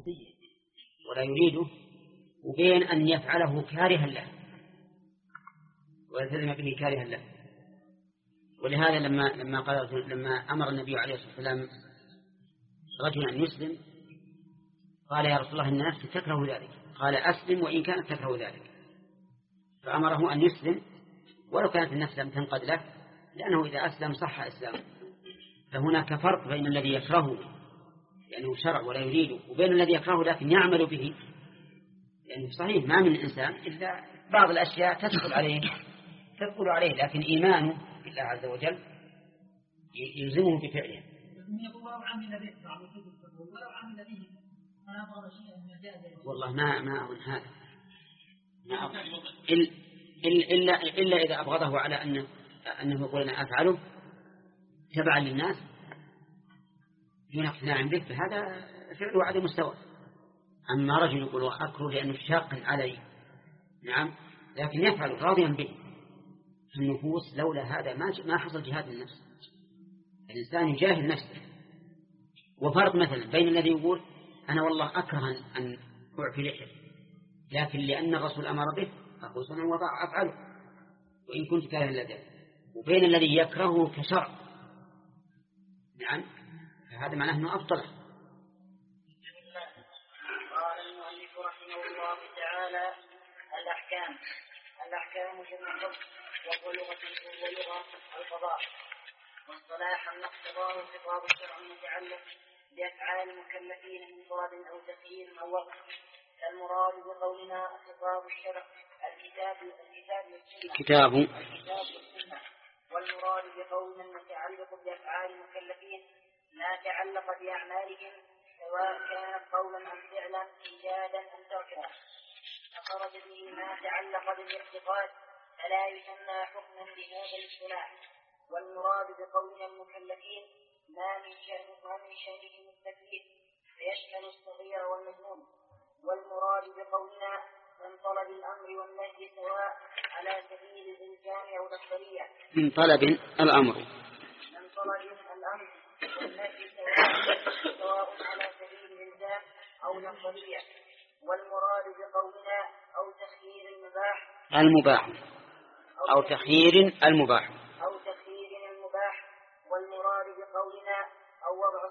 ولا يريده، وبين أن يفعله كارها له ويلتزم به كارها له. ولهذا لما أمر النبي عليه الصلاة والسلام رجلا أن يسلم قال يا رسول الله إن نفسي تكره ذلك، قال أسلم وإن كانت تكره ذلك، فأمره أن يسلم ولو كانت النفس لم تنقد له، لأنه إذا أسلم صح إسلامه. فهناك فرق بين الذي يكرهه لأنه شرع ولا يريده، وبين الذي يكرهه لكن يعمل به، لأنه صحيح ما من إنسان إلا بعض الأشياء تدخل عليه لكن إيمانه بالله عز وجل يلزمه بفعله. والله ما أظن هذا، إلا إذا أبغضه على أنه يقول أنا أفعله تبعا للناس دون اقتناع به، فهذا فعله عدم مستوى. أما رجل يقول أكره لأنه شاق علي، نعم، لكن يفعل راضيا به. النفوس لولا هذا ما حصل جهاد النفس، الإنسان يجاهد نفسه. وفرق مثلا بين الذي يقول أنا والله أكره أن أعفي لحية لكن لأن الرسول أمر به أقول سنة وضع أفعله وإن كنت كاره لذلك، وبين الذي يكرهه كشرع، نعم، فهذا معناه أنه أفضل. قال المؤلف رحمه الله تعالى الأحكام جمع حكم ولغة القضاء، واصطلاحا اقتضاه خطاب الشرع المتعلق بأفعال المكلفين من مراد أو تخيير أو وقت. المراد بقولنا خطاب الشرع الكتاب والسنة، والمراد بقولنا المتعلق بأفعال المكلفين ما تعلق بأعمالهم سواء كانت قولا أم فعلا إيجادا أم تركا، فخرج به ما تعلق بالاعتقاد فلا يسمى حكما بهذا الاصطلاح. والمراد بقولنا المكلفين ما من شأنهم التكليف فيشمل الصغير والمجنون. والمراد بقولنا من طلب الأمر والنهي سواء على سبيل الإلزام أو الأفضلية، من طلب الأمر والنهي سواء على سبيل الإلزام أو الأفضلية. والمراد بقولنا أو تخيير المباح والمراد بقولنا أو وضع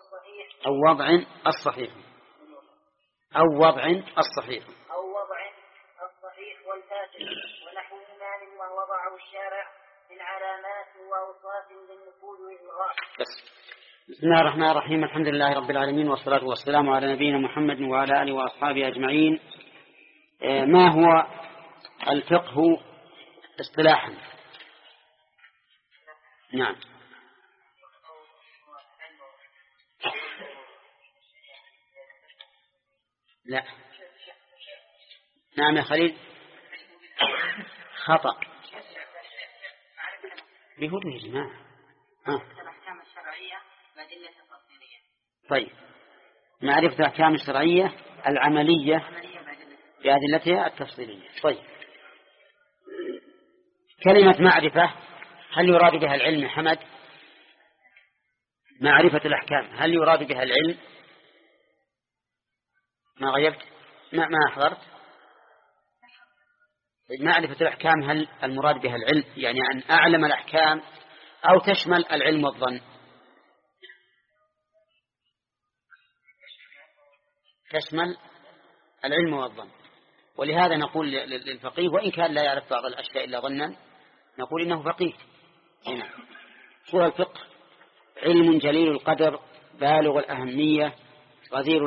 الصحيح والفاسد ونحوهما مما وضعه الشارع من علامات وأوصاف للنفوذ والإلغاء. بسم الله الرحمن الرحيم. الحمد لله رب العالمين، والصلاة والسلام على نبينا محمد وعلى آله وأصحابه أجمعين. ما هو الفقه اصطلاحا؟ نعم. لا، نعم يا خليل، خطأ بهدوء يا جماعة. الأحكام الشرعية بأدلة تفصيلية. طيب، معرفة الأحكام الشرعية العملية بأدلتها التفصيلية. طيب، كلمة معرفة هل يراد بها العلم يا حمد؟ معرفة الأحكام هل يراد بها العلم؟ ما غيبت؟ ما حضرت؟ معرفة الأحكام هل المراد بها العلم، يعني أن أعلم الأحكام، أو تشمل العلم والظن؟ تشمل العلم والظن. ولهذا نقول للفقيه وإن كان لا يعرف بعض الأشياء إلا ظنا نقول إنه فقيه. هنا هو الفقه علم جليل القدر بالغ الأهمية غزير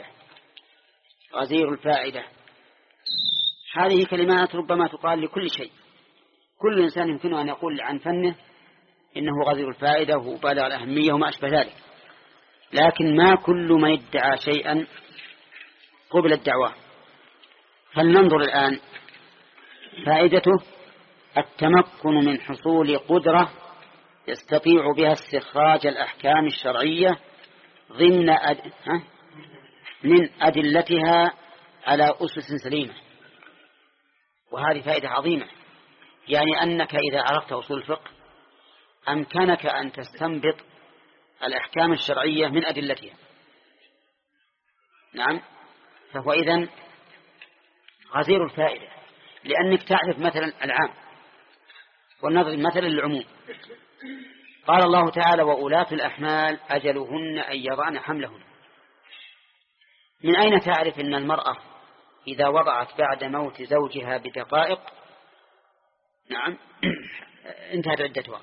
الفائدة. هذه كلمات ربما تقال لكل شيء، كل إنسان يمكنه أن يقول عن فنه إنه غزير الفائدة وبالغ الأهمية وما أشبه ذلك، لكن ما كل ما يدعى شيئا قبل الدعوة. فلننظر الآن. فائدته التمكن من حصول قدرة يستطيع بها استخراج الأحكام الشرعية ضمن من أدلتها على أسس سليمة. وهذه فائدة عظيمة، يعني أنك إذا عرفت أصول الفقه أمكنك أن تستنبط الأحكام الشرعية من أدلتها. نعم، فهو إذن غزير الفائدة، لأنك تعرف مثلا العام والنظر مثلا للعموم. قال الله تعالى: وأولاة الأحمال أجلهن أن يضعن حملهن. من أين تعرف أن المرأة إذا وضعت بعد موت زوجها بدقائق نعم انتهت عدتها؟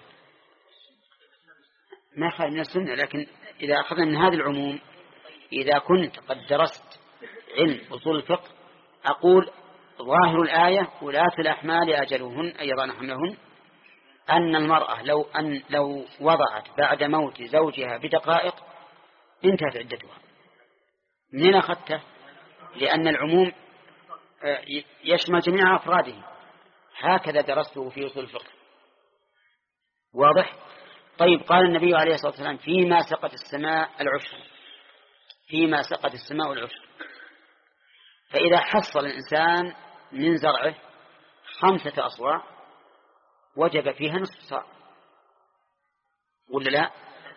ما خالف من السنة، لكن إذا أخذنا من هذا العموم، إذا كنت قد درست علم أصول الفقه أقول ظاهر الآية: ولاة الأحمال أجلهن أن يضعن حملهن، أن المرأة لو وضعت بعد موت زوجها بدقائق انتهت عدتها. منين أخذته؟ لأن العموم يشمل جميع أفراده، هكذا درسته في أصول الفقه. واضح؟ طيب، قال النبي عليه الصلاة والسلام: فيما سقت السماء العشر، فيما سقت السماء العشر. فإذا حصل الإنسان من زرعه 5 أصواع وجب فيها نصف صاع، ولا لا؟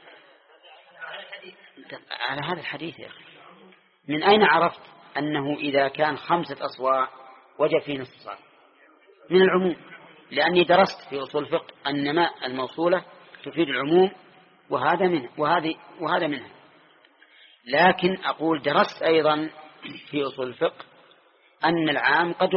على هذا الحديث يا أخي. من أين عرفت أنه إذا كان 5 أصواع وجب فيه نصف صاع؟ من العموم، لأني درست في أصول الفقه أن ماء الموصولة تفيد العموم، وهذا منها. لكن أقول درست أيضا في أصول الفقه أن العام قد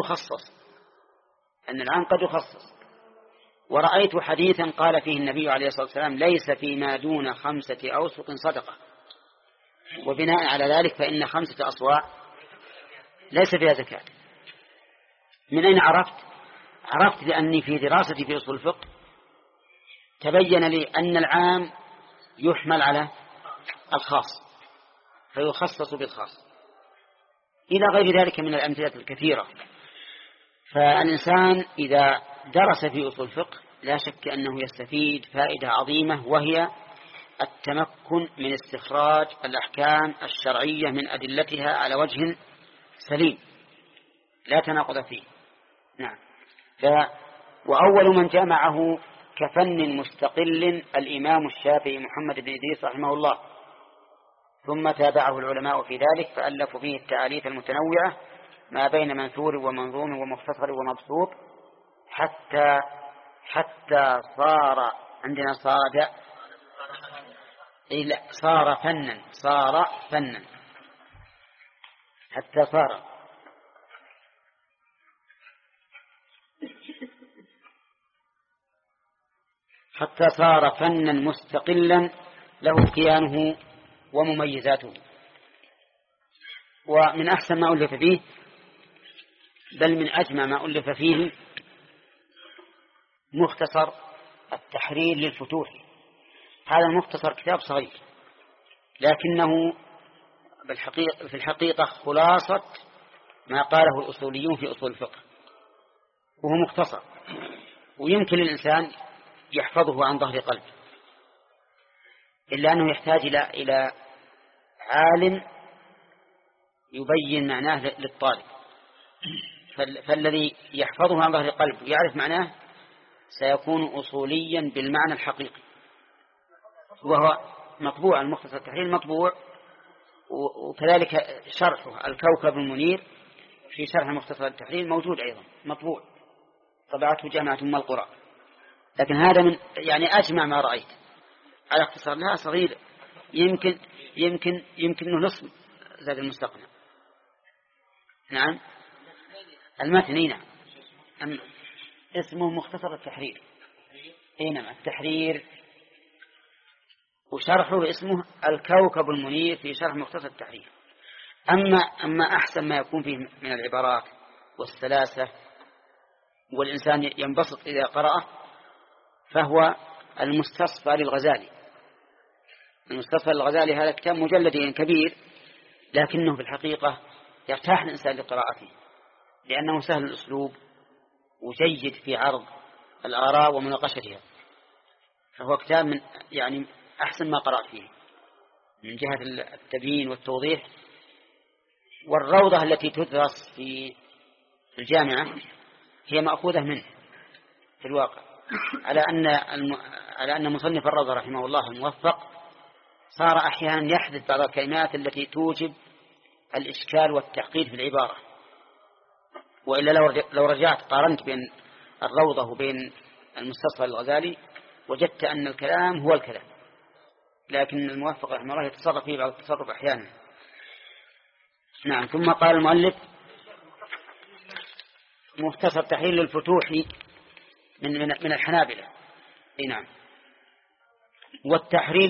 يخصص، ورأيت حديثا قال فيه النبي عليه الصلاة والسلام: ليس فيما دون 5 أوسق صدقة. وبناء على ذلك فإن 5 أصواع ليس فيها زكاة. من أين عرفت لأني في دراستي في أصول الفقه تبين لي أن العام يحمل على الخاص فيخصص بالخاص، إلى غير ذلك من الأمثلة الكثيرة. فالإنسان إذا درس في أصول الفقه لا شك أنه يستفيد فائدة عظيمة، وهي التمكن من استخراج الأحكام الشرعية من أدلتها على وجه سليم لا تناقض فيه. نعم. وأول من جمعه كفن مستقل الإمام الشافعي محمد بن إدريس رحمه الله، ثم تابعه العلماء في ذلك فألفوا فيه التأليف المتنوعة ما بين منثور ومنظوم ومختصر ومبسوط، حتى صار عندنا صار فنا حتى صار فنا مستقلا له كيانه ومميزاته. ومن أحسن ما ألف فيه، بل من أجمع ما ألف فيه، مختصر التحرير للفتوح. هذا المختصر كتاب صغير، لكنه في الحقيقة خلاصة ما قاله الأصوليون في أصول الفقه، وهو مختصر ويمكن للإنسان يحفظه عن ظهر قلب، إلا أنه يحتاج إلى عالم يبين معناه للطالب. فالذي يحفظه عن ظهر قلب ويعرف معناه سيكون أصوليا بالمعنى الحقيقي. وهو مطبوع، المختصر التحرير مطبوع، وكذلك شرحه الكوكب المنير في شرح مختصر التحرير موجود أيضا مطبوع، طبعته جامعة أم القرى. لكن هذا من أجمع ما رأيت على اختصار لها، صغير، يمكن أنه نصف زاد المستقنع. نعم، المتن نعم، اسمه مختصر التحرير. نعم، التحرير، وشرحه اسمه الكوكب المنير في شرح مختصر التحرير. أما أحسن ما يكون فيه من العبارات والسلاسة والإنسان ينبسط إذا قرأه فهو المستصفى للغزالي. المستصفى للغزالي هذا كتاب مجلدين كبير، لكنه في الحقيقة يرتاح الإنسان لقراءته لأنه سهل الأسلوب وجيد في عرض الآراء ومناقشتها. فهو كتاب من أحسن ما قرأت فيه من جهة التبيين والتوضيح. والروضة التي تدرس في الجامعة هي مأخوذة منه في الواقع، على أن مصنف الروضة رحمه الله الموفق صار أحيانا يحدث بعض الكلمات التي توجب الإشكال والتعقيد في العبارة. وإلا لو رجعت قارنت بين الروضة وبين المستصفى الغزالي وجدت أن الكلام هو الكلام، لكن الموفق رحمه الله يتصرف فيه بعض التصرف أحيانا. نعم. ثم قال المؤلف مختصر تحليل الفتوح من الحنابلة. نعم. والتحرير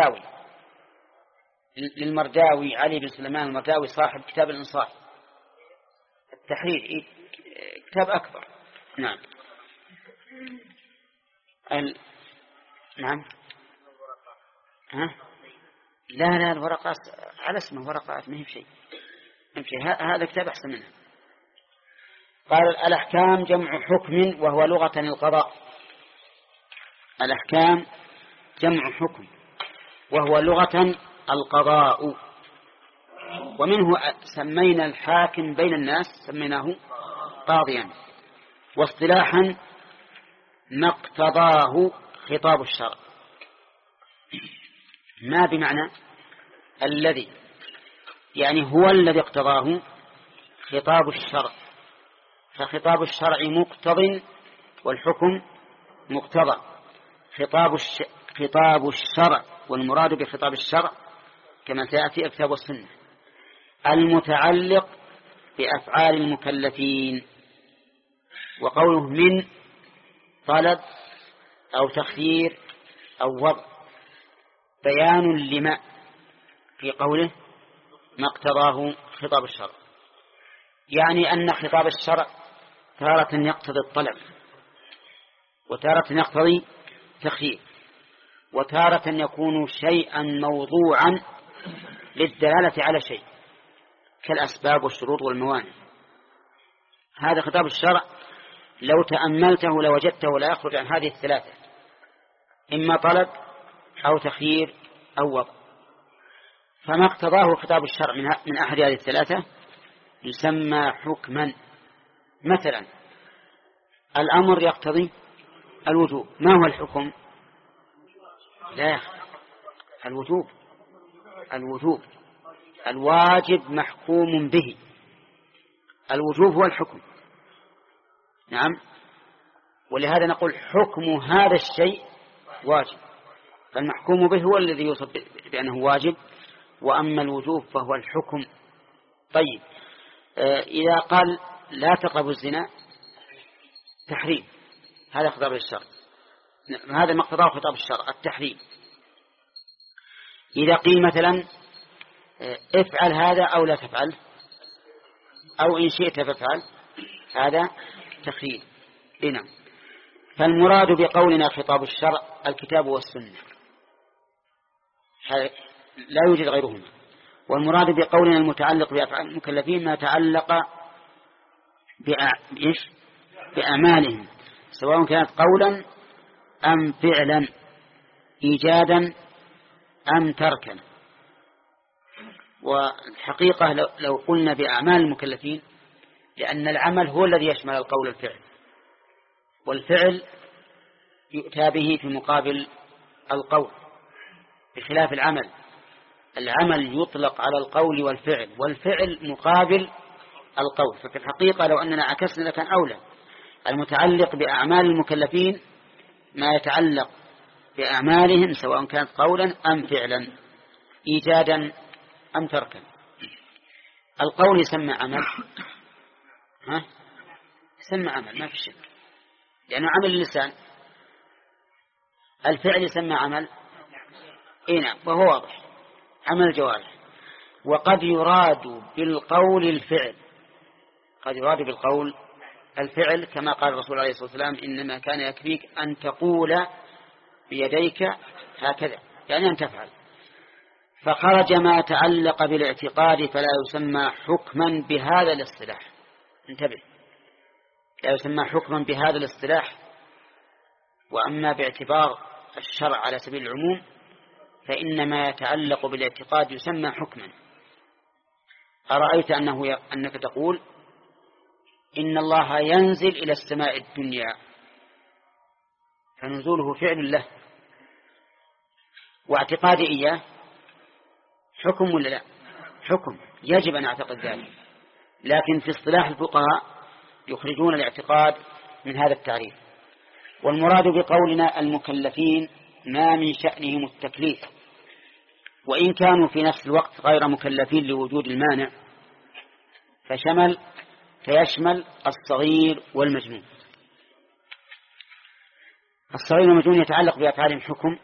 للمرداوي علي بن سليمان المرداوي صاحب كتاب الإنصاف. التحرير كتاب أكبر. نعم. نعم. لا الورقات على اسمه ورقات ما هي بشيء. هذا كتاب أحسن منها. قال الأحكام جمع حكم وهو لغة القضاء. الأحكام جمع حكم وهو لغة القضاء. ومنه سمينا الحاكم بين الناس سميناه قاضيا. واصطلاحا ما اقتضاه خطاب الشرع. ما بمعنى الذي، يعني هو الذي اقتضاه خطاب الشرع. فخطاب الشرع مقتض والحكم مقتضى. خطاب الشرع، والمراد بخطاب الشرع كما سيأتي الكتاب والسنة، المتعلق بأفعال المكلفين. وقوله من طلب أو تخيير أو وضع بيان لما في قوله ما اقتضاه خطاب الشرع، يعني أن خطاب الشرع تارة يقتضي الطلب، وتارة يقتضي تخيير، وتارة يكون شيئا موضوعا للدلالة على شيء كالأسباب والشروط والموانع. هذا خطاب الشرع لو تأملته لوجدته لا يخرج عن هذه الثلاثة: إما طلب أو تخيير أو وضع. فما اقتضاه خطاب الشرع من أحد هذه الثلاثة يسمى حكما. مثلا الأمر يقتضي الوجوب، ما هو الحكم؟ لا، الوجوب الواجب محكوم به. الوجوب هو الحكم. نعم. ولهذا نقول حكم هذا الشيء واجب، فالمحكوم به هو الذي يوصف بأنه واجب، وأما الوجوب فهو الحكم. طيب، إذا قال لا تقربوا الزنا تحريم، هذا خطاب الشرع، هذا مقتضاه خطاب الشرع التحريم. إذا قيل مثلا افعل هذا أو لا تفعل، أو إن شئت فافعل، هذا تخيير. نعم. فالمراد بقولنا خطاب الشرع الكتاب والسنة، لا يوجد غيرهما. والمراد بقولنا المتعلق بأفعال المكلفين ما تعلق بأعمالهم، سواء كانت قولا أم فعلا، إيجادا أم تركا. والحقيقة لو قلنا بأعمال المكلفين، لأن العمل هو الذي يشمل القول والفعل، والفعل يؤتى به في مقابل القول، بخلاف العمل. العمل يطلق على القول والفعل، والفعل مقابل القول. ففي الحقيقة لو أننا عكسنا لكان أولى. المتعلق بأعمال المكلفين ما يتعلق بأعمالهم سواء كانت قولا أم فعلا، إيجادا أم تركا. القول يسمى عمل، يسمى عمل ما في شك، لأنه عمل اللسان. الفعل يسمى عمل، نعم، وهو واضح، عمل الجوارح. وقد يراد بالقول الفعل، قد يراد بالقول الفعل، كما قال الرسول عليه الصلاة والسلام إنما كان يكفيك أن تقول بيديك هكذا، يعني أن تفعل. فخرج ما تعلق بالاعتقاد فلا يسمى حكما بهذا الاصطلاح. انتبه، لا يسمى حكما بهذا الاصطلاح. وأما باعتبار الشرع على سبيل العموم فإن ما يتعلق بالاعتقاد يسمى حكما. أرأيت أنك تقول إن الله ينزل إلى السماء الدنيا، فنزوله فعل له، واعتقاد إياه حكم ولا لا؟ حكم. يجب أن أعتقد ذلك، لكن في اصطلاح الفقهاء يخرجون الاعتقاد من هذا التعريف. والمراد بقولنا المكلفين ما من شأنهم التكليف، وإن كانوا في نفس الوقت غير مكلفين لوجود المانع، فيشمل الصغير والمجنون. الصغير والمجنون يتعلق بأفعال حكم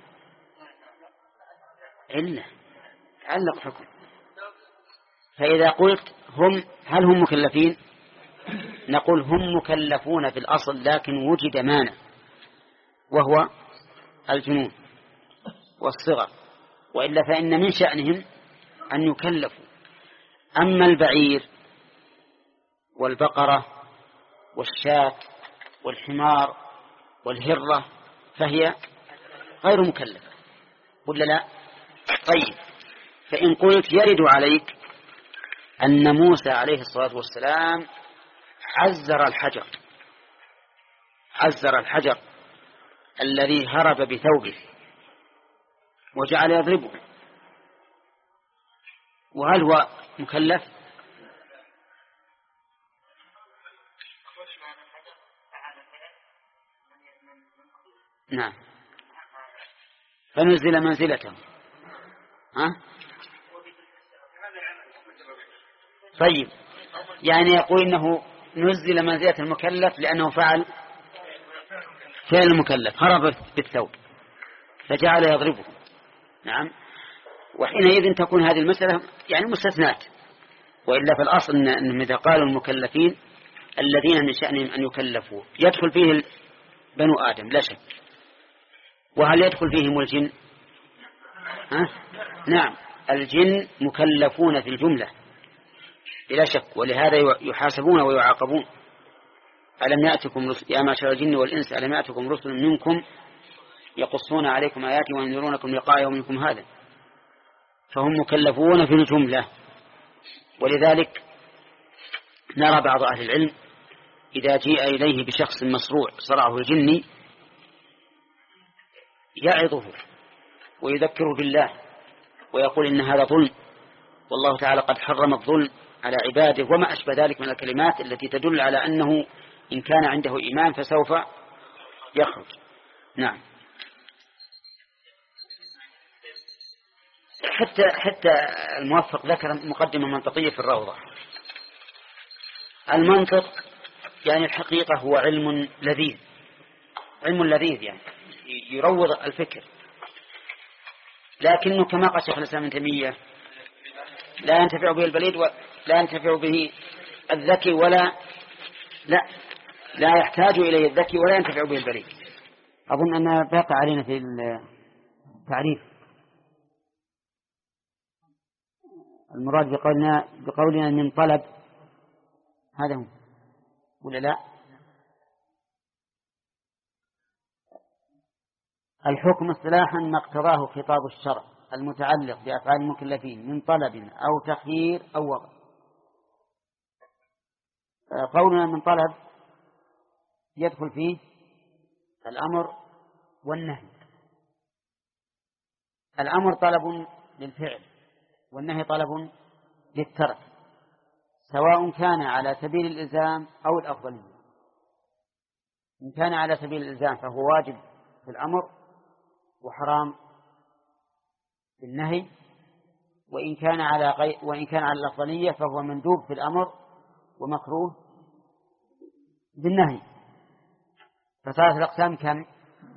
علة، يتعلق حكم. فإذا قلت هل هم مكلفين؟ نقول هم مكلفون في الأصل، لكن وجد مانع وهو الجنون والصغر، وإلا فإن من شأنهم أن يكلفوا. أما البعير والبقرة والشاة والحمار والهرة فهي غير مكلفة، ولا لا؟ طيب، فإن قلت يرد عليك أن موسى عليه الصلاة والسلام عزر الحجر الذي هرب بثوبه وجعل يضربه، وهل هو مكلف؟ نعم، فنزل منزلته. طيب، يعني يقول إنه نزل منزلة المكلف لأنه فعل المكلف، هرب بالثوب فجعل يضربه. نعم، وحينئذ تكون هذه المسألة يعني مستثنات، وإلا في الأصل أنهم إذا قالوا المكلفين الذين من شأنهم أن يكلفوا يدخل فيه بنو آدم لا شك. وهل يدخل فيهم الجن؟ نعم، الجن مكلفون في الجملة بلا شك، ولهذا يحاسبون ويعاقبون. ألم يأتكم يا معشر الجن والإنس ألم يأتكم رسل منكم يقصون عليكم آياتي وينذرونكم لقاء يومكم هذا، فهم مكلفون في الجملة. ولذلك نرى بعض أهل العلم إذا جيء إليه بشخص مصروع صرعه الجني يعظه ويذكره بالله ويقول إن هذا ظلم، والله تعالى قد حرم الظلم على عباده، وما أشبه ذلك من الكلمات التي تدل على أنه إن كان عنده إيمان فسوف يخرج. نعم، حتى الموفق ذكر مقدمة منطقية في الروضة. المنطق يعني الحقيقة هو علم لذيذ يعني يروض الفكر، لكنه كما قال شيخ الإسلام ابن تيمية لا ينتفع به البليد ولا ينتفع به الذكي لا يحتاج إليه الذكي ولا ينتفع به البليد. أظن أن باقي علينا في التعريف. المراد بقولنا من طلب، هذا هو ولا لا؟ الحكم اصطلاحا ما اقتضاه خطاب الشرع المتعلق بأفعال المكلفين من طلب أو تخيير أو وضع. قولنا من طلب يدخل فيه الأمر والنهي. الأمر طلب للفعل والنهي طلب للترك، سواء كان على سبيل الإلزام أو الأفضلية. إن كان على سبيل الإلزام فهو واجب في الأمر وحرام في النهي، وإن كان على الأفضلية فهو مندوب في الأمر ومكروه بالنهي. فصارت الأقسام كم؟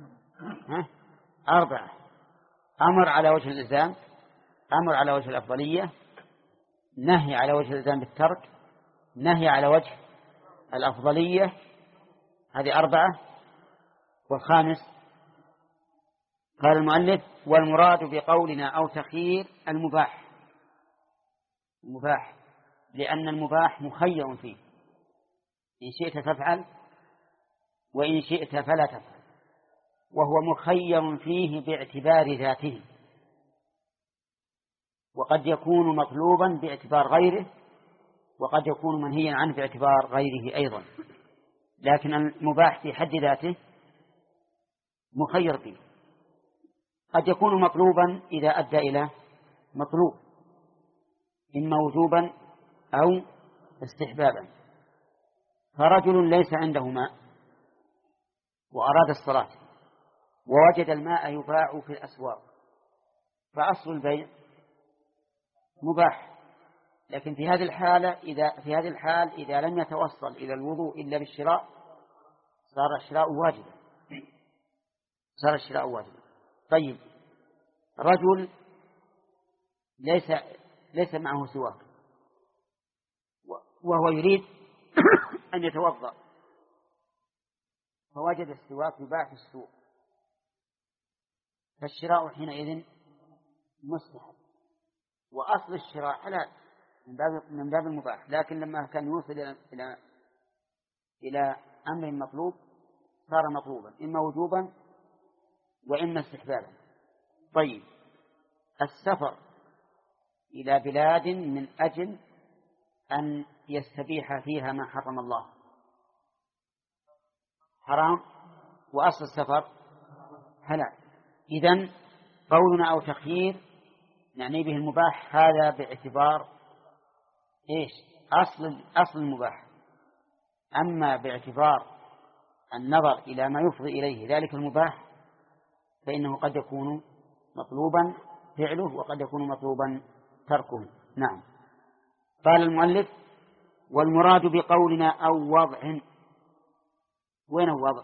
4: أمر على وجه الإلزام، أمر على وجه الأفضلية، نهي على وجه الإلزام بالترك، نهي على وجه الأفضلية. هذه 4. والخامس قال المؤلف والمراد بقولنا أو تخيير المباح، لأن المباح مخير فيه، إن شئت تفعل وإن شئت فلا تفعل، وهو مخير فيه باعتبار ذاته، وقد يكون مطلوبا باعتبار غيره، وقد يكون منهيا عنه باعتبار غيره أيضا. لكن المباح في حد ذاته مخير فيه، قد يكون مطلوبا إذا أدى إلى مطلوب، إما وجوبا أو استحبابا. فرجل ليس عنده ماء وأراد الصلاة ووجد الماء يباع في الأسواق، فأصل البيع مباح، لكن في هذه الحال إذا لم يتوصل إلى الوضوء إلا بالشراء صار الشراء واجبا. طيب، رجل ليس معه سواك وهو يريد أن يتوضأ، فوجد السواك يباع في السوق، فالشراء حينئذ مستحب، وأصل الشراء حلال من باب المباح، لكن لما كان يوصل إلى أمر مطلوب صار مطلوبا، إما وجوبا وإما استحبابا. طيب، السفر إلى بلاد من أجل أن يستبيح فيها ما حرم الله حرام، وأصل السفر حلال. إذن قولنا أو تخيير يعني به المباح، هذا باعتبار إيش؟ أصل المباح. أما باعتبار النظر إلى ما يفضي إليه ذلك المباح فإنه قد يكون مطلوبا فعله وقد يكون مطلوبا تركه. نعم. قال المؤلف: والمراد بقولنا أو وضع. وين الوضع؟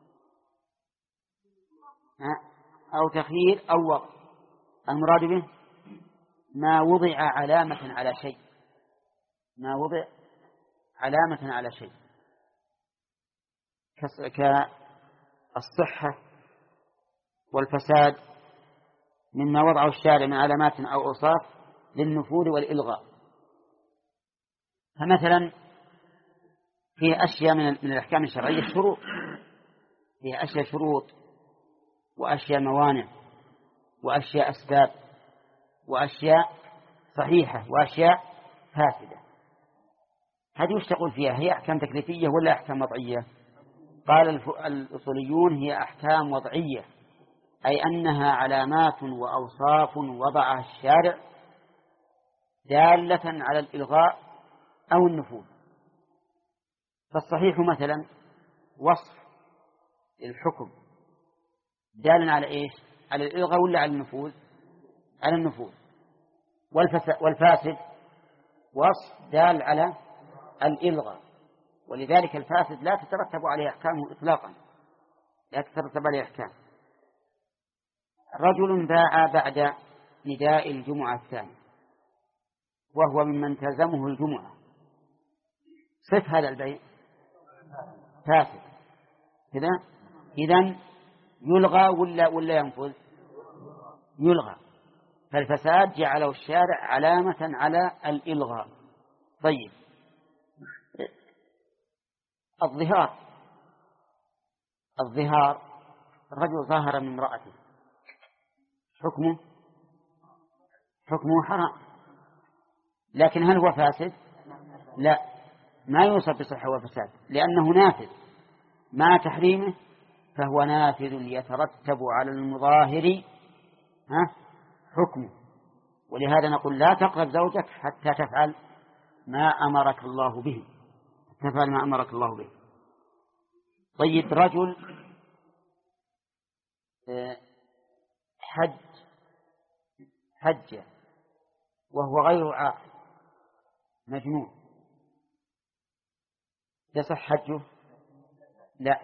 أو تخيير أو وضع، المراد به ما وضع علامة على شيء، ما وضع علامة على شيء كالصحة والفساد مما وضعه الشارع من علامات أو أوصاف للنفوذ والإلغاء. فمثلا فيه أشياء من الأحكام الشرعية شروط، فيها أشياء شروط وأشياء موانع وأشياء أسباب وأشياء صحيحة وأشياء فاسدة. هذه وش تقول فيها؟ هي أحكام تكليفية ولا أحكام وضعية؟ قال الأصوليون هي أحكام وضعية، أي أنها علامات وأوصاف وضعها الشارع دالة على الإلغاء أو النفوذ. فالصحيح مثلا وصف الحكم دال على إيش؟ على الإلغاء ولا على النفوذ؟ على النفوذ. والفاسد وصف دال على الإلغاء، ولذلك الفاسد لا تترتب عليه أحكامه إطلاقا، لا تترتب عليه أحكام. رجل باع بعد نداء الجمعة الثاني وهو ممن تلزمه الجمعة، صف هذا البيع فاسد كذا، إذن يلغى ولا ينفذ؟ يلغى. فالفساد جعله الشارع علامة على الإلغاء. طيب، الظهار الرجل ظاهر من امرأته، حكمه حرام، لكن هل هو فاسد؟ لا، ما يوصف بصحة وفساد، لأنه نافذ مع تحريمه، فهو نافذ يترتب على المظاهر حكمه. ولهذا نقول لا تقرب زوجك حتى تفعل ما أمرك الله به، طيب، رجل حج وهو غير عاقل مجنون، يصح حجه؟ لا.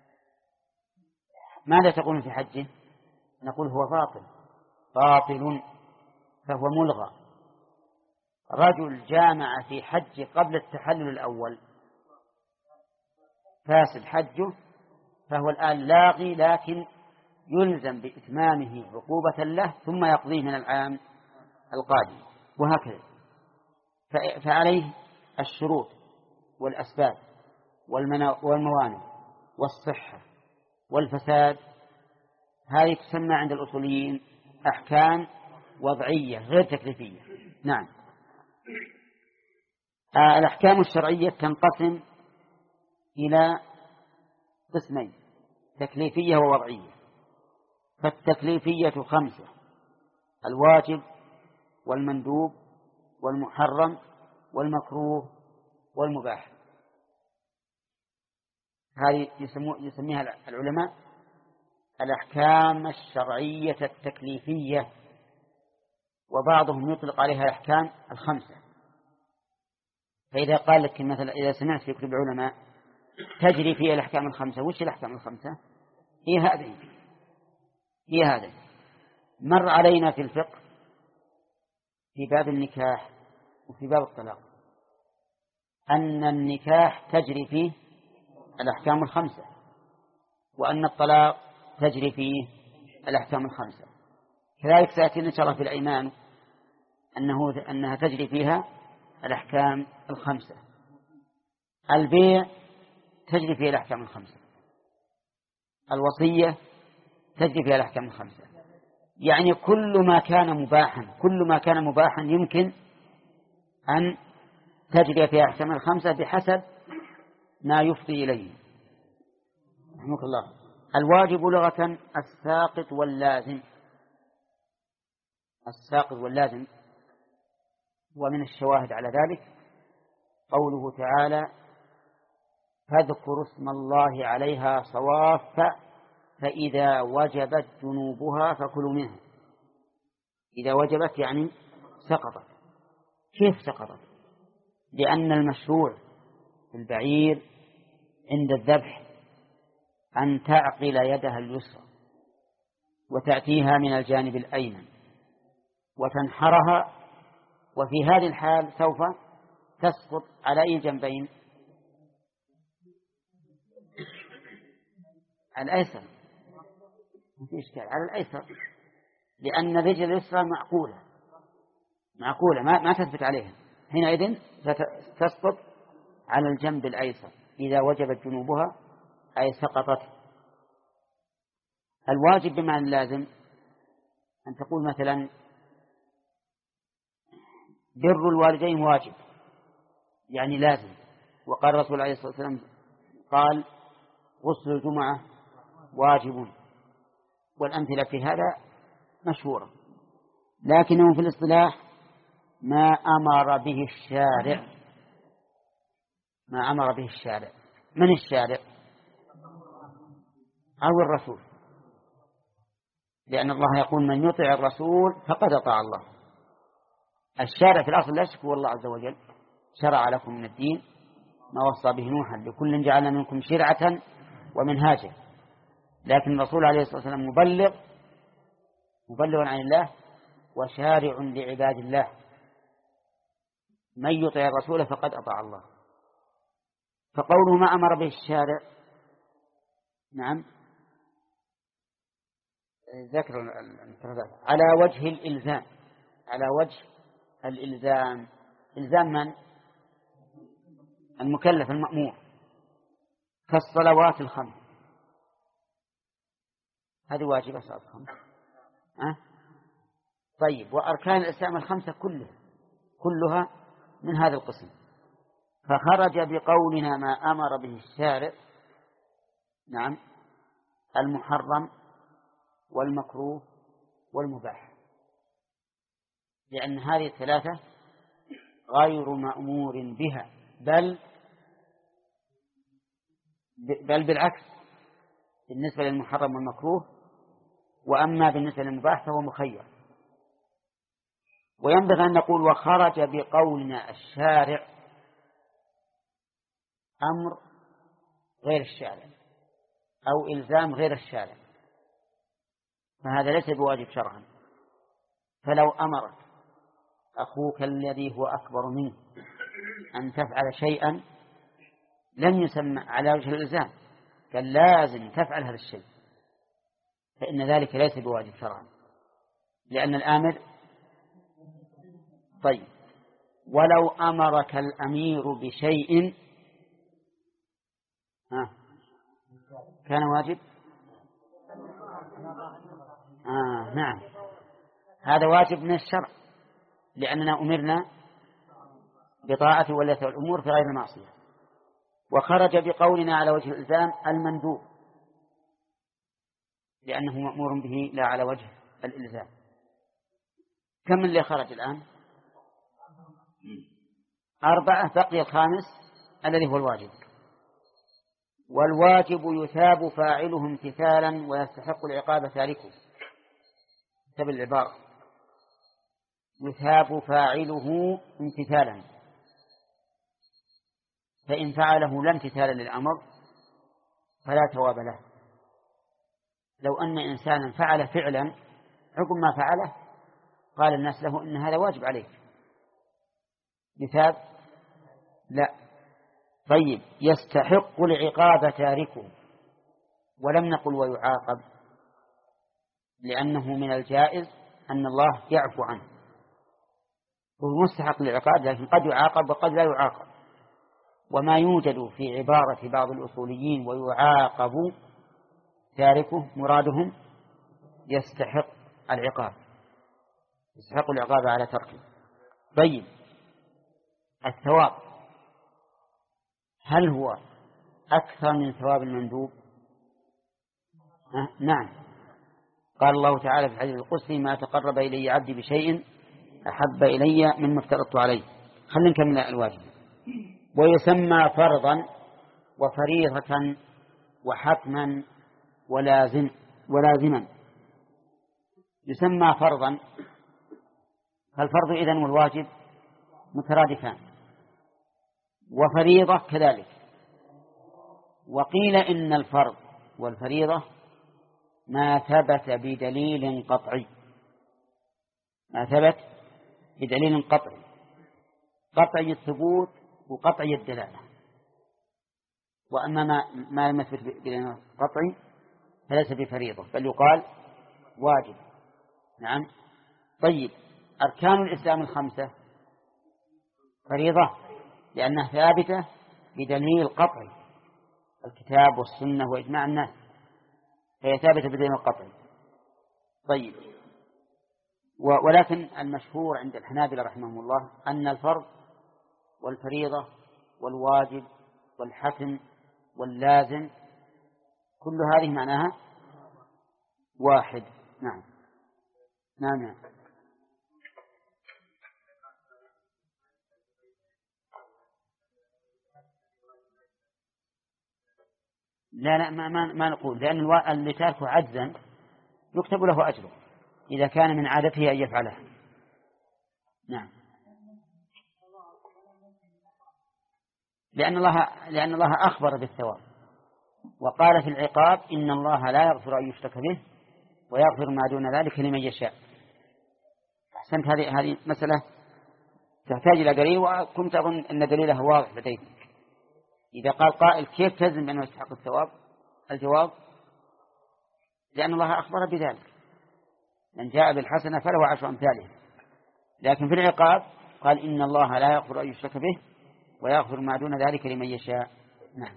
ماذا تقول في حجه؟ نقول هو باطل فهو ملغى. رجل جامع في حج قبل التحلل الأول فاسد حجه، فهو الآن لاغي، لكن يلزم بإتمامه عقوبة له ثم يقضيه من العام القادم، وهكذا. فعليه الشروط والأسباب والموانع والصحة والفساد، هذه تسمى عند الأصوليين أحكام وضعية غير تكليفية. نعم. الأحكام الشرعية تنقسم إلى قسمين: تكليفية ووضعية. فالتكليفية 5: الواجب والمندوب والمحرم والمكروه والمباح. هذه يسميها العلماء الأحكام الشرعية التكليفية، وبعضهم يطلق عليها الأحكام الخمسة. فإذا قال لك مثلا إذا سمعت في كتب العلماء تجري فيها الأحكام الخمسة، وش الأحكام الخمسة؟ هي هذه مر علينا في الفقه في باب النكاح وفي باب الطلاق أن النكاح تجري فيه الأحكام الخمسة، وأن الطلاق تجري فيه الأحكام الخمسة. كذلك سيأتينا إن شاء الله في الأيمان أنها تجري فيها الأحكام الخمسة. البيع تجري فيها الأحكام الخمسة، الوصية تجري فيها الأحكام الخمسة. يعني كل ما كان مباحا يمكن أن تجري فيها الأحكام الخمسة بحسب ما يفضي إليه. رحمك الله. الواجب لغة الساقط واللازم. الساقط واللازم، ومن الشواهد على ذلك قوله تعالى: فاذكروا اسم الله عليها صواف فإذا وجبت جنوبها فكلوا منها. إذا وجبت يعني سقطت. كيف سقطت؟ لأن المشروع في البعير عند الذبح أن تعقل يدها اليسرى وتأتيها من الجانب الأيمن وتنحرها، وفي هذه الحال سوف تسقط على أي جنبين؟ على الأيسر. ما في إشكال، على الأيسر، لأن الرجل اليسرى معقولة ما تثبت عليها، حينئذ تسقط على الجنب الأيسر إذا وجبت جنوبها أي سقطت. الواجب بمعنى اللازم أن تقول مثلا بر الوالدين واجب، يعني لازم. وقال الرسول عليه الصلاة والسلام قال: غسل الجمعة واجب. والأمثلة في هذا مشهورة، لكنه في الاصطلاح ما أمر به الشارع. من الشارع؟ أو الرسول، لأن الله يقول: من يطع الرسول فقد أطاع الله. الشارع في الأصل لا شك هو الله عز وجل. شرع لكم من الدين ما وصى به نوحا لكل جعلنا منكم شرعة ومنهاجا. لكن الرسول عليه الصلاة والسلام مبلغ عن الله وشارع لعباد الله. من يطع الرسول فقد أطاع الله. فقوله ما أمر به الشارع، نعم، ذكر على وجه الإلزام. على وجه الإلزام. إلزام من؟ المكلف المأمور، كالصلوات الخمس. هذه واجبة صلاة الخمس. طيب، وأركان الإسلام الخمسة كلها من هذا القسم. فخرج بقولنا ما أمر به الشارع، نعم، المحرم والمكروه والمباح، لأن هذه الثلاثة غير مأمور بها، بل بالعكس بالنسبة للمحرم والمكروه. وأما بالنسبة للمباح فهو مخير. وينبغي أن نقول وخرج بقولنا الشارع أمر غير الشارع أو إلزام غير الشارع، فهذا ليس بواجب شرعا. فلو أمرك أخوك الذي هو أكبر منك أن تفعل شيئا لم يسمى على وجه الإلزام، قال لازم تفعل هذا الشيء، فإن ذلك ليس بواجب شرعا لأن الآمر. طيب، ولو أمرك الأمير بشيء كان واجب؟ نعم، هذا واجب من الشرع، لأننا أمرنا بطاعة ولاة الأمور في غير المعصية. وخرج بقولنا على وجه الإلزام المندوب، لأنه مأمور به لا على وجه الإلزام. كم اللي خرج الآن؟ 4 بقي الخامس الذي هو الواجب. والواجب يثاب فاعله امتثالا ويستحق العقاب تاركه. تبع العبارة يثاب فاعله امتثالا، فإن فعله لا امتثالا للأمر فلا ثواب له. لو أن إنسانا فعل فعلا عقب ما فعله قال الناس له إن هذا واجب عليك، يثاب؟ لا. طيب يستحق العقاب تاركه، ولم نقل ويعاقب، لأنه من الجائز أن الله يعفو عنه، هو مستحق للعقاب لكن قد يعاقب وقد لا يعاقب. وما يوجد في عبارة بعض الأصوليين ويعاقب تاركه مرادهم يستحق العقاب، يستحق العقاب على تركه. طيب الثواب هل هو أكثر من ثواب المندوب؟ نعم. قال الله تعالى في الحديث القدسي: ما تقرب إلي عبدي بشيء أحب إلي مما افترضت عليه. خلينا نكمل الواجب. ويسمى فرضا وفريضة وحتما ولازما. يسمى فرضا، فالفرض إذن والواجب مترادفان، وفريضة كذلك. وقيل إن الفرض والفريضة ما ثبت بدليل قطعي، ما ثبت بدليل قطعي، قطعي الثبوت وقطعي الدلالة. وأما ما لم يثبت بدليل قطعي فليس بفريضة بل يقال واجب. نعم. طيب أركان الإسلام 5 فريضة لأنها ثابتة بدليل قطعي، الكتاب والسنة وإجماع الناس، فهي ثابتة بدليل قطعي. طيب ولكن المشهور عند الحنابلة رحمهم الله أن الفرض والفريضة والواجب والحتم واللازم كل هذه معناها واحد. نعم. نعم. لا ما نقول، لأن اللي تاركه عجزا يكتب له أجره إذا كان من عادته أن يفعله. نعم. لأن الله أخبر بالثواب وقال في العقاب: إن الله لا يغفر أن يشرك به ويغفر ما دون ذلك لمن يشاء. أحسنت. هذه مسألة تحتاج إلى دليل، وكنت أظن أن دليلها واضح لديك. إذا قال قائل: كيف تجزم بأنه يستحق الثواب؟ الجواب: لأن الله أخبر بذلك، من جاء بالحسنة فله 10 أمثالها. لكن في العقاب قال: إن الله لا يغفر أن يشرك به ويغفر ما دون ذلك لمن يشاء. نعم.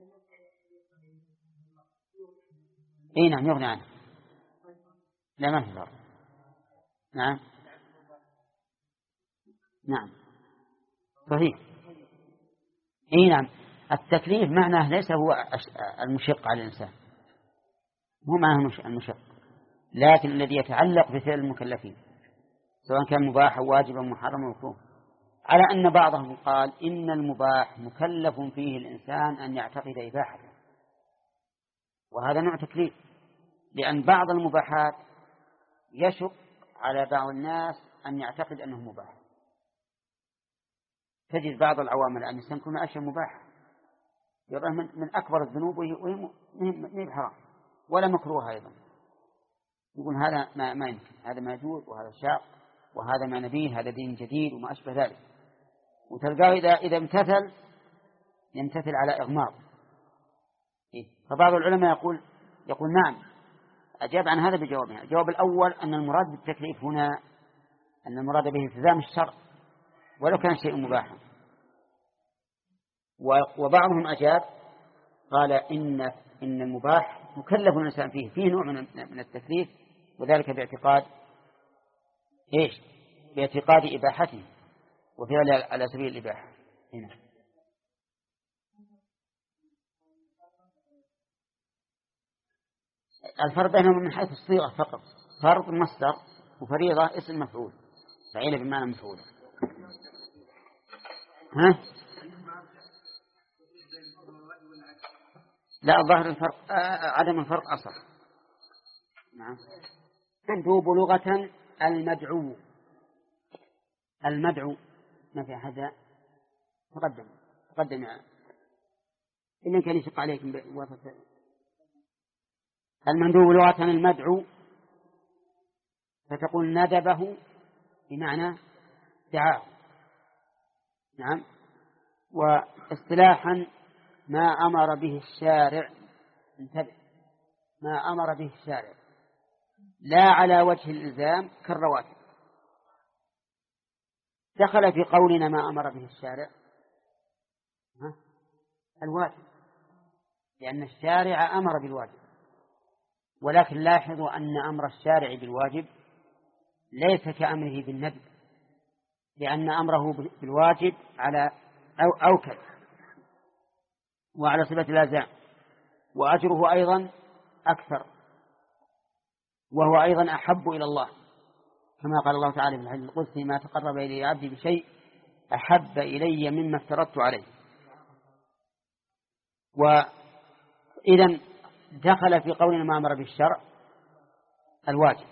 إيه نعم، يغني عنه. لا ما في فرق. نعم. نعم صحيح. إيه نعم. التكليف معناه ليس هو المشق على الإنسان، هو معناه المشق، لكن الذي يتعلق بفعل المكلفين سواء كان مباح أو واجب أو محرم أو مكروه. على أن بعضهم قال إن المباح مكلف فيه الإنسان أن يعتقد إباحته، وهذا نوع تكليف، لأن بعض المباحات يشق على بعض الناس أن يعتقد أنه مباح. تجد بعض العوامل أن يستنكرون أشياء مباحة يراه من أكبر الذنوب وهي حرام ولا مكروه أيضا، يقول هذا ما يمكن، هذا ما يجوز وهذا شاق وهذا ما نبيه، هذا دين جديد وما أشبه ذلك. وتلقاه إذا امتثل يمتثل على إغماض. فبعض العلماء يقول نعم، أجاب عن هذا بجوابين. الجواب الأول أن المراد بالتكليف هنا أن المراد به التزام الشرع ولو كان شيء مباحا. وبعضهم أجاب قال إن المباح مكلف الإنسان فيه نوع من التكليف، وذلك باعتقاد إيش؟ باعتقاد إباحته وفعل على سبيل الإباحة. هنا الفرق بينهم من حيث الصيغة فقط، فرض مصدر وفريضة اسم مفعول، فعيل بمعنى مفعول. ها؟ لا، ظهر الفرق عدم الفرق أصح. نعم. مندوب لغة المدعو. المدعو ما في أحد تقدم إلا كان يشق عليكم بواسطة. المندوب لغة المدعو، فتقول ندبه بمعنى دعاه. نعم. واصطلاحا ما أمر به الشارع، انتبه، ما أمر به الشارع لا على وجه الإلزام كالرواتب. دخل في قولنا ما أمر به الشارع الواجب، لأن الشارع أمر بالواجب، ولكن لاحظوا أن أمر الشارع بالواجب ليس كأمره بالندب، لأن أمره بالواجب على أوكد وعلى صفة الإلزام، وأجره أيضا أكثر، وهو أيضا أحب إلى الله، كما قال الله تعالى في الحديث القدسي: ما تقرب إلي عبدي بشيء أحب إلي مما افترضت عليه. وإذا دخل في قولنا ما أمر بالشرع الواجب،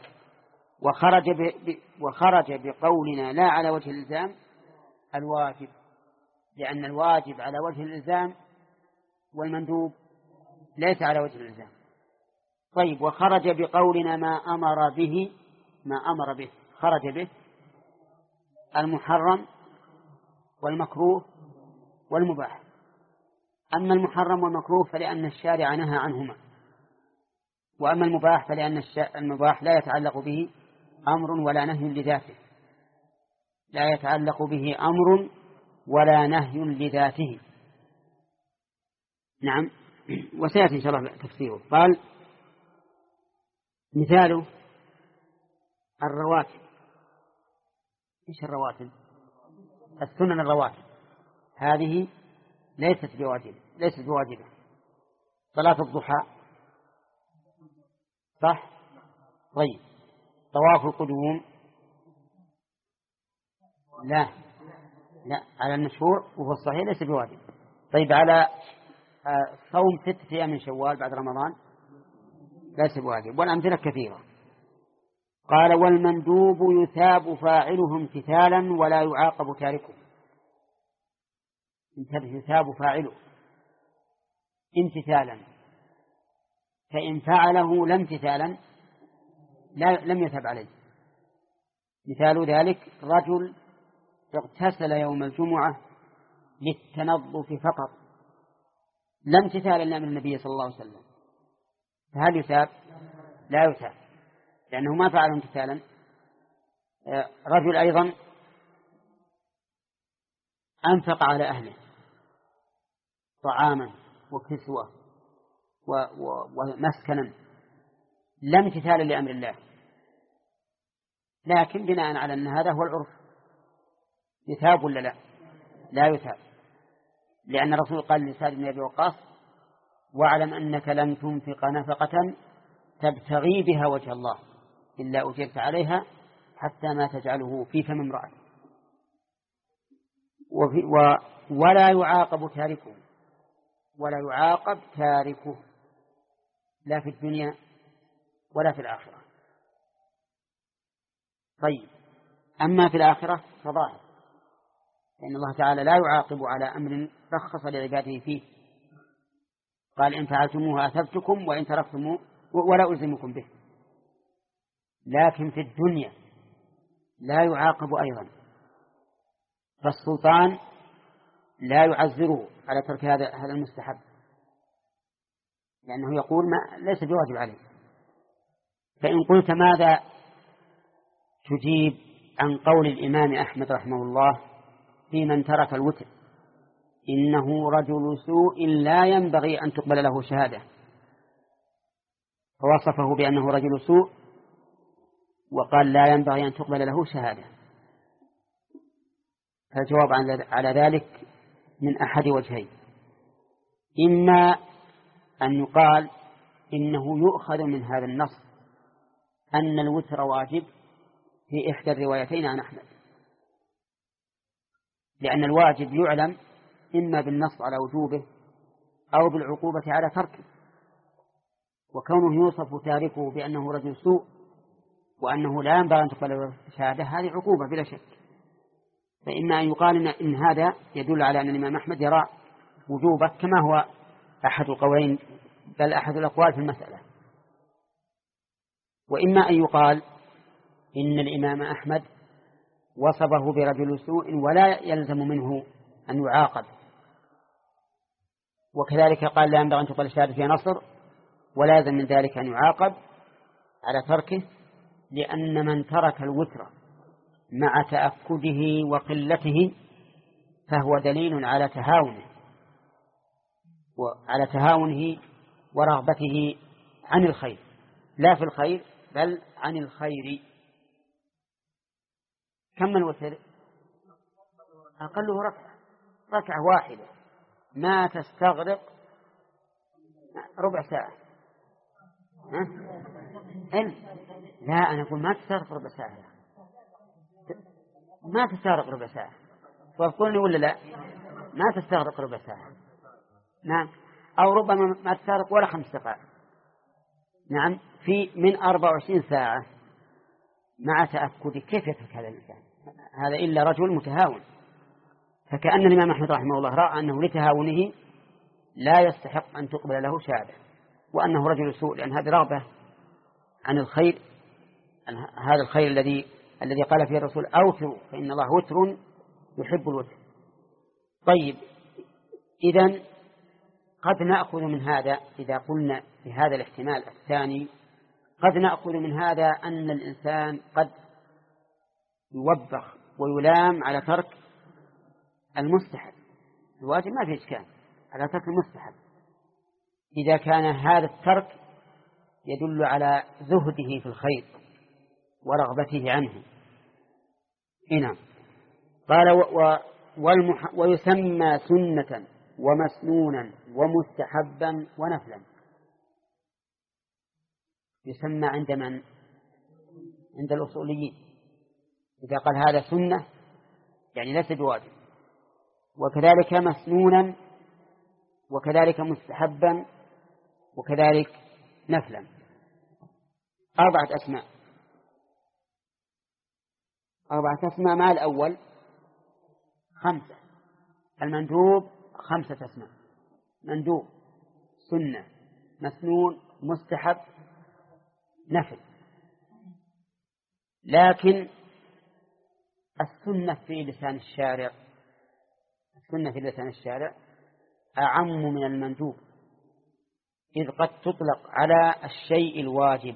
وخرج بقولنا لا على وجه الإلزام الواجب، لأن الواجب على وجه الإلزام والمندوب ليس على وجه الإلزام. طيب، وخرج بقولنا ما أمر به خرج به المحرم والمكروه والمباح. أما المحرم والمكروه فلأن الشارع نهى عنهما، وأما المباح فلأن المباح لا يتعلق به أمر ولا نهي لذاته، لا يتعلق به أمر ولا نهي لذاته. نعم. وسيأتي إن شاء الله تفسيره. قال مثاله الرواتب. إيش الرواتب؟ السنن الرواتب هذه ليست بواجبة. صلاة الضحى صح؟ طيب، طواف القدوم لا على المشهور وهو الصحيح ليس بواجب. طيب، على صوم 6 أيام من شوال بعد رمضان ليس بواجب، والأمثلة كثيرة. قال والمندوب يثاب فاعله امتثالا ولا يعاقب تاركه. انتبه، يثاب فاعله امتثالا، فإن فعله لا امتثالا لم يثب عليه. مثال ذلك رجل اغتسل يوم الجمعة للتنظف فقط، لا امتثالا لأمر النبي صلى الله عليه وسلم، فهل يثاب؟ لا يثاب، لأنه ما فعل امتثالا. رجل أيضا أنفق على أهله طعاما وكسوة ومسكنا، لا امتثالا لأمر الله، لكن بناء على أن هذا هو العرف يثاب ولا لا؟ لا يثاب، لأن الرسول قال لسعد بن أبي وقاص: واعلم أنك لن تنفق نفقة تبتغي بها وجه الله إلا أجرت عليها حتى ما تجعله في فم امرأة. ولا يعاقب تاركه لا في الدنيا ولا في الآخرة. طيب، أما في الآخرة فظاهر، لأن الله تعالى لا يعاقب على أمر رخص لعباده فيه. قال: إن فعلتموه أثبتكم وإن تركتموه ولا ألزمكم به. لكن في الدنيا لا يعاقب أيضا، فالسلطان لا يعزره على ترك هذا المستحب، لأنه يقول ليس بواجب عليه. فإن قلت ماذا تجيب عن قول الإمام أحمد رحمه الله في من ترك الوتر: إنه رجل سوء لا ينبغي أن تقبل له شهادة، فوصفه بأنه رجل سوء وقال لا ينبغي أن تقبل له شهادة. فالجواب على ذلك من أحد وجهين: إما أن يقال إنه يؤخذ من هذا النص أن الوتر واجب في إحدى الروايتين عن أحمد، لأن الواجب يعلم إما بالنص على وجوبه أو بالعقوبة على تركه، وكونه يوصف تاركه بأنه رجل سوء وأنه لا ينبغي أن تقبل شهادة هذه عقوبة بلا شك. فإما أن يقال إن هذا يدل على أن الإمام أحمد يرى وجوبه كما هو أحد القولين بل أحد الأقوال في المسألة، وإما أن يقال إن الإمام أحمد وصفه برجل سوء ولا يلزم منه أن يعاقب، وكذلك قال لا ينبغي أن تقبل الشهادة في نصر ولا يلزم من ذلك أن يعاقب على تركه، لأن من ترك الوتر مع تأكده وقلته فهو دليل على تهاونه ورغبته عن الخير، لا في الخير بل عن الخير. كم الوتر؟ أقله ركعة واحدة ما تستغرق ربع ساعة. لا أنا أقول ما تستغرق ربع ساعة، ما تستغرق ربع ساعة، توافقوني ولا لا؟ ما تستغرق ربع ساعة، نعم، أو ربما ما تستغرق ولا 5 دقائق، نعم، في من 24 ساعة مع تأكد. كيف يترك هذا الإنسان؟ هذا إلا رجل متهاون. فكأن الإمام أحمد رحمه الله رأى أنه لتهاونه لا يستحق أن تقبل له شهادة، وأنه رجل سوء، لأن هذه رغبة عن الخير، عن هذا الخير الذي قال فيه الرسول أوتروا فإن الله وتر يحب الوتر. طيب، إذن قد نأخذ من هذا، إذا قلنا بهذا الاحتمال الثاني، قد نأخذ من هذا أن الإنسان قد يوبخ ويلام على ترك المستحب. الواجب ما في إشكال، على ترك المستحب إذا كان هذا الترك يدل على زهده في الخير ورغبته عنه. هنا قال ويسمى سنة ومسنونا ومستحبا ونفلا. يسمى عند من؟ عند الأصوليين. إذا قال هذا سنة يعني ليس بواجب، وكذلك مسنونا، وكذلك مستحبا، وكذلك نفلا. 4 أسماء، 4 أسماء مع الأول 5. المندوب 5 أسماء: مندوب، سنة، مسنون، مستحب، نفل. لكن السنة في لسان الشارع أعم من المندوب، إذ قد تطلق على الشيء الواجب،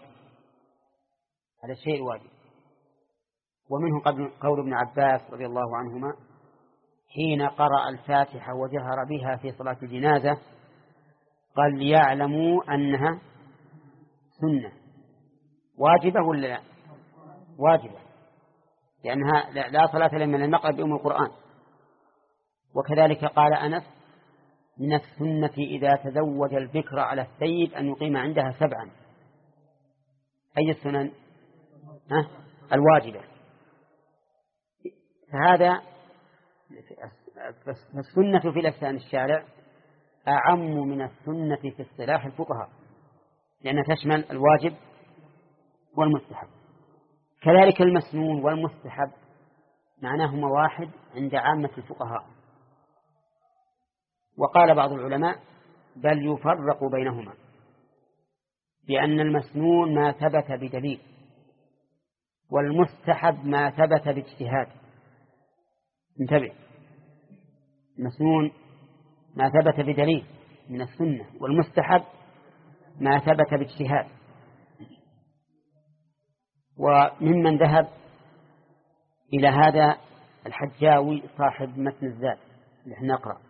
ومنه قول ابن عباس رضي الله عنهما حين قرأ الفاتحة وجهر بها في صلاة الجنازة قال ليعلموا أنها سنة. واجبة ولا لا؟ واجبة، لأنها لا صلاة لمن لم يقرأ بأم القرآن. وكذلك قال أنس من السنة إذا تزوج البكر على الثيب أن يقيم عندها 7. أي السنن؟ الواجبة. فهذا السنة في لسان الشارع أعم من السنة في اصطلاح الفقهاء، لأنها تشمل الواجب والمستحب. كذلك المسنون والمستحب معناهما واحد عند عامة الفقهاء. وقال بعض العلماء بل يفرق بينهما، لأن المسنون ما ثبت بدليل، والمستحب ما ثبت باجتهاد. انتبه، المسنون ما ثبت بدليل من السنة، والمستحب ما ثبت باجتهاد. وممن ذهب إلى هذا الحجاوي صاحب متن الزاد اللي احنا نقرأ،